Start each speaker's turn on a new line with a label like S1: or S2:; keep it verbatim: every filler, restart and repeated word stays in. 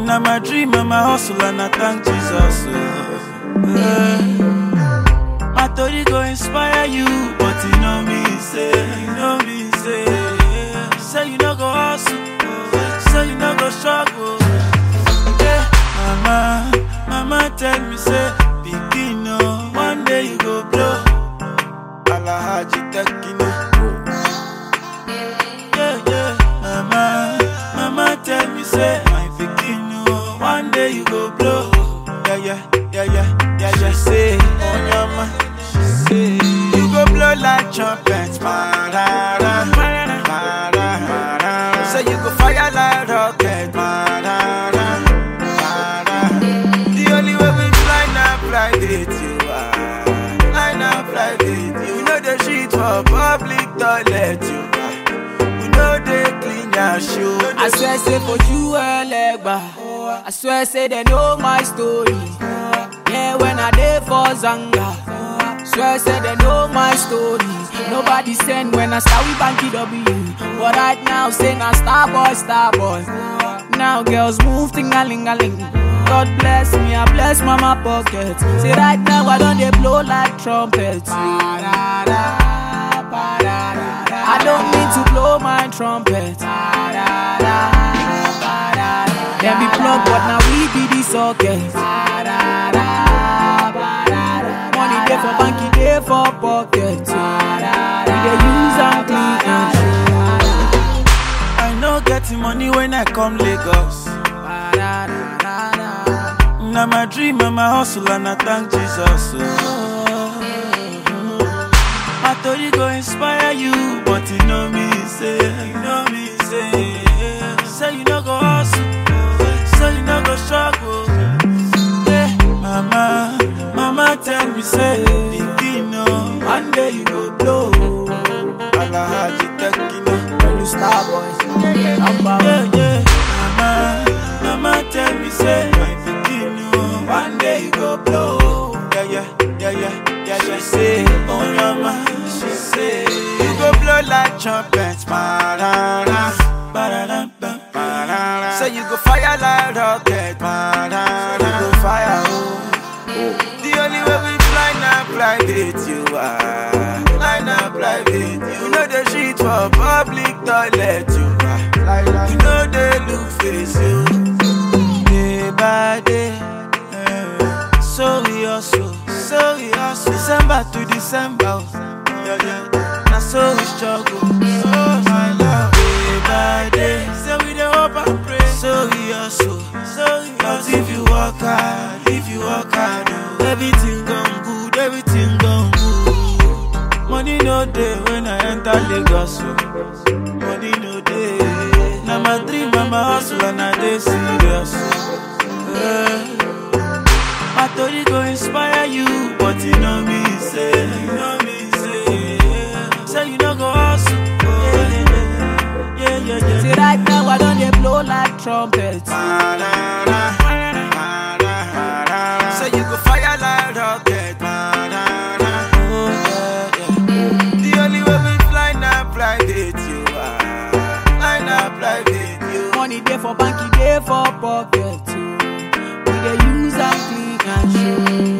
S1: Now my dream and my hustle and I thank Jesus. Oh. Uh, my story go inspire you, but you know me say, you know me say, yeah. Say you no go hustle, say you no go struggle. Yeah. Mama, mama tell me say, begin oh, one day you go blow. Alahaji Tekino. Yeah, yeah. Mama, mama tell me say, my begin oh, one day you go blow. Yeah, yeah, yeah, yeah, yeah, yeah. Say, on your man, she say, you go blow like trumpets, ma-da-da, ma-da-da. Say you go fire like rocket, ma-da-da, ma-da. The only way we fly now, fly with you are, fly now, fly with you. We know the shit for public toilet, you are. We know they clean your shoe.
S2: I swear say for you a leg back. I swear say they know my story. Yeah, when I dey for Zanga. Swear say they know my story. Nobody send when I start with Banky W. But right now say na star boy, star boy. Now girls move ting-a-ling-a-ling. God bless me, I bless mama pocket. Say right now I don't they blow like trumpets. I don't need to blow my trumpet. Them be plug, but now we be the socket. Money day for banky, day for pocket. We dey use and clean and show.
S1: I know getting money when I come Lagos. Now my dream and my hustle and I thank Jesus. Oh. My story go inspire you, but you know me say, you know me say, yeah. Say you no go hustle, say you no go struggle. Yeah, mama, mama tell me say, begin oh, one day you go blow. Alahaji Tekino,
S2: When you star boys, I'm bound.
S1: yeah, yeah. Mama, mama tell me say, one day you go blow. Yeah, yeah, yeah, yeah, yeah. She say, oh your man, she say, you go blow like trumpets, ma-da-da, ba-da-da, ba-da-da. Say you go fire like rocket, ma-da-da, you go fire, oh. The only way we fly now, fly with you are, fly now, fly with you. You know the shit for public toilet, you are. You know they look face you, day by day. So we hustle, so we hustle, December to December, yeah, yeah. Now so we struggle, so my love, day by day. So we dey hope and pray, so we hustle, so we hustle. If you work hard, if you work hard, oh, everything gone good, everything gone good. Money no day when I enter Lagos, oh. Money no day. Now my dream and my hustle and I dey serious, yeah. My story go inspire you, but you know me say, you know me say, yeah. Say you no go hustle, oh, yeah, yeah, yeah, yeah.
S2: Say right now I don't they blow like trumpets.
S1: Ma-da-da, ma-da-da. Say you go fire like rocket, ma-da-da. Oh, yeah, yeah. The only way we fly now, fly with you, ah. Fly now, fly with you.
S2: Money day for banky, day for pocket. We dey use and clean and show.